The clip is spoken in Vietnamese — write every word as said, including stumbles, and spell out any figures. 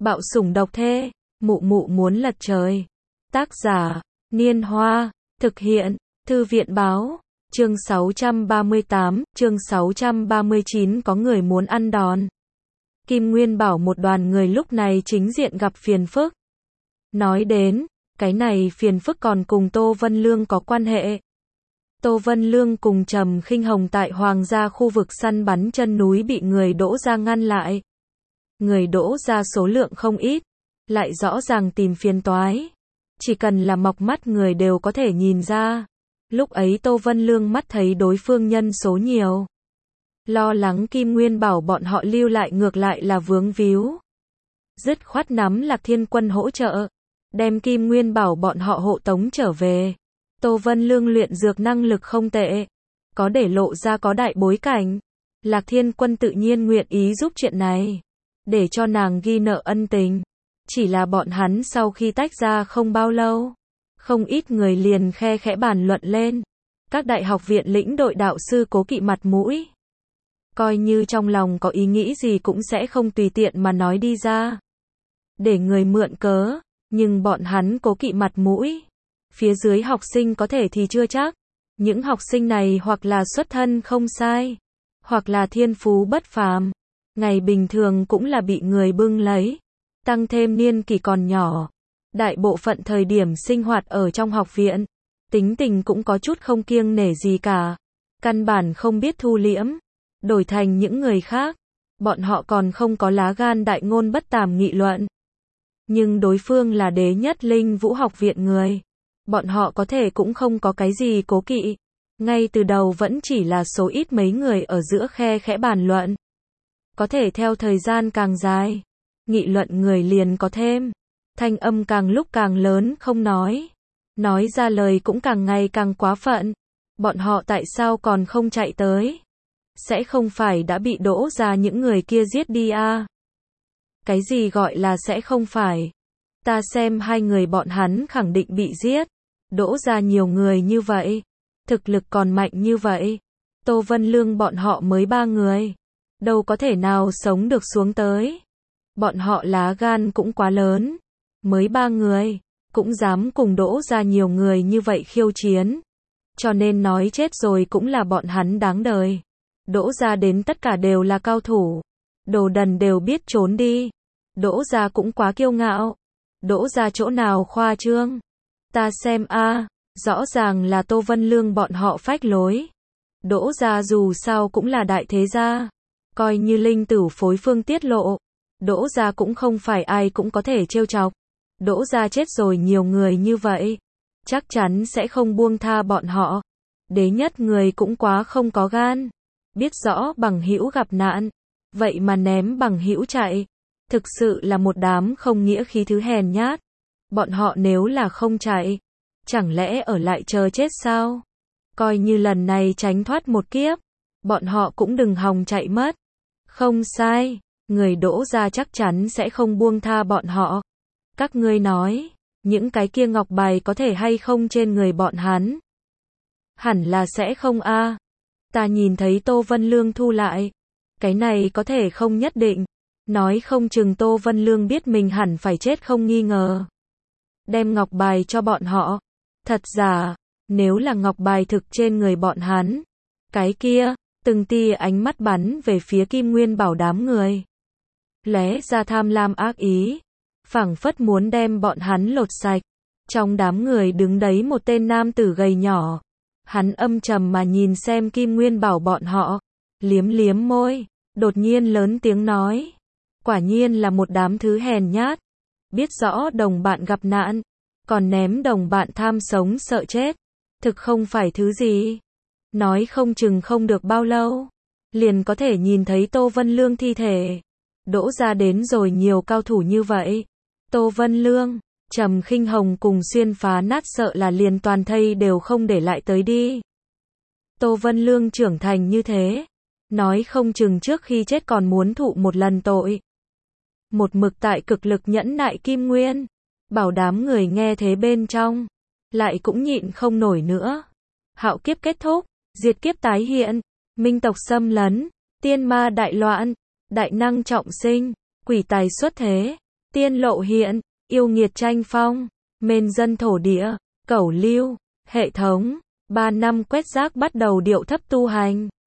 Bạo sủng độc thê, mụ mụ muốn lật trời. Tác giả, Niên Hoa, thực hiện, Thư viện báo, chương sáu trăm ba mươi tám, chương sáu trăm ba mươi chín có người muốn ăn đòn. Kim Nguyên bảo một đoàn người lúc này chính diện gặp phiền phức. Nói đến, cái này phiền phức còn cùng Tô Vân Lương có quan hệ. Tô Vân Lương cùng Trầm Khinh Hồng tại Hoàng gia khu vực săn bắn chân núi bị người Đỗ gia ngăn lại. Người Đỗ gia số lượng không ít, lại rõ ràng tìm phiền toái. Chỉ cần là mọc mắt người đều có thể nhìn ra. Lúc ấy Tô Vân Lương mắt thấy đối phương nhân số nhiều. Lo lắng Kim Nguyên bảo bọn họ lưu lại ngược lại là vướng víu. Dứt khoát nắm Lạc Thiên Quân hỗ trợ, đem Kim Nguyên bảo bọn họ hộ tống trở về. Tô Vân Lương luyện dược năng lực không tệ, có để lộ ra có đại bối cảnh. Lạc Thiên Quân tự nhiên nguyện ý giúp chuyện này, để cho nàng ghi nợ ân tình. Chỉ là bọn hắn sau khi tách ra không bao lâu, không ít người liền khe khẽ bàn luận lên. Các đại học viện lĩnh đội đạo sư cố kỵ mặt mũi. Coi như trong lòng có ý nghĩ gì cũng sẽ không tùy tiện mà nói đi ra. Để người mượn cớ, nhưng bọn hắn cố kỵ mặt mũi. Phía dưới học sinh có thể thì chưa chắc. Những học sinh này hoặc là xuất thân không sai, hoặc là thiên phú bất phàm. Ngày bình thường cũng là bị người bưng lấy. Tăng thêm niên kỷ còn nhỏ. Đại bộ phận thời điểm sinh hoạt ở trong học viện. Tính tình cũng có chút không kiêng nể gì cả. Căn bản không biết thu liễm. Đổi thành những người khác. Bọn họ còn không có lá gan đại ngôn bất tàm nghị luận. Nhưng đối phương là đế nhất linh vũ học viện người. Bọn họ có thể cũng không có cái gì cố kỵ. Ngay từ đầu vẫn chỉ là số ít mấy người ở giữa khe khẽ bàn luận. Có thể theo thời gian càng dài, nghị luận người liền có thêm. Thanh âm càng lúc càng lớn không nói. Nói ra lời cũng càng ngày càng quá phận. Bọn họ tại sao còn không chạy tới? Sẽ không phải đã bị Đỗ ra những người kia giết đi à? Cái gì gọi là sẽ không phải? Ta xem hai người bọn hắn khẳng định bị giết. Đỗ ra nhiều người như vậy. Thực lực còn mạnh như vậy. Tô Vân Lương bọn họ mới ba người. Đâu có thể nào sống được xuống tới. Bọn họ lá gan cũng quá lớn. Mới ba người. Cũng dám cùng Đỗ ra nhiều người như vậy khiêu chiến. Cho nên nói chết rồi cũng là bọn hắn đáng đời. Đỗ ra đến tất cả đều là cao thủ. Đồ đần đều biết trốn đi. Đỗ ra cũng quá kiêu ngạo. Đỗ ra chỗ nào khoa trương. Ta xem a, rõ ràng là Tô Vân Lương bọn họ phách lối. Đỗ ra dù sao cũng là đại thế gia. Coi như linh tử phối phương tiết lộ. Đỗ ra cũng không phải ai cũng có thể trêu chọc. Đỗ ra chết rồi nhiều người như vậy. Chắc chắn sẽ không buông tha bọn họ. Đế nhất người cũng quá không có gan. Biết rõ bằng hữu gặp nạn. Vậy mà ném bằng hữu chạy. Thực sự là một đám không nghĩa khí thứ hèn nhát. Bọn họ nếu là không chạy, chẳng lẽ ở lại chờ chết sao? Coi như lần này tránh thoát một kiếp, bọn họ cũng đừng hòng chạy mất. Không sai, người Đỗ ra chắc chắn sẽ không buông tha bọn họ. Các ngươi nói, những cái kia ngọc bài có thể hay không trên người bọn hắn? Hẳn là sẽ không a. Ta nhìn thấy Tô Vân Lương thu lại. Cái này có thể không nhất định. Nói không chừng Tô Vân Lương biết mình hẳn phải chết không nghi ngờ. Đem ngọc bài cho bọn họ. Thật giả, nếu là ngọc bài thực trên người bọn hắn. Cái kia, từng tia ánh mắt bắn về phía Kim Nguyên bảo đám người. Lóe ra tham lam ác ý. Phảng phất muốn đem bọn hắn lột sạch. Trong đám người đứng đấy một tên nam tử gầy nhỏ. Hắn âm trầm mà nhìn xem Kim Nguyên bảo bọn họ. Liếm liếm môi. Đột nhiên lớn tiếng nói. Quả nhiên là một đám thứ hèn nhát. Biết rõ đồng bạn gặp nạn. Còn ném đồng bạn tham sống sợ chết. Thực không phải thứ gì. Nói không chừng không được bao lâu. Liền có thể nhìn thấy Tô Vân Lương thi thể. Đỗ ra đến rồi nhiều cao thủ như vậy. Tô Vân Lương, Trầm Khinh Hồng cùng xuyên phá nát sợ là liền toàn thây đều không để lại tới đi. Tô Vân Lương trưởng thành như thế. Nói không chừng trước khi chết còn muốn thụ một lần tội. Một mực tại cực lực nhẫn nại Kim Nguyên. Bảo đám người nghe thế bên trong. Lại cũng nhịn không nổi nữa. Hạo kiếp kết thúc. Diệt kiếp tái hiện. Minh tộc xâm lấn. Tiên ma đại loạn. Đại năng trọng sinh. Quỷ tài xuất thế. tiên lộ hiện, yêu nghiệt tranh phong, mên dân thổ địa, cẩu lưu, hệ thống, ba năm quét rác bắt đầu điệu thấp tu hành.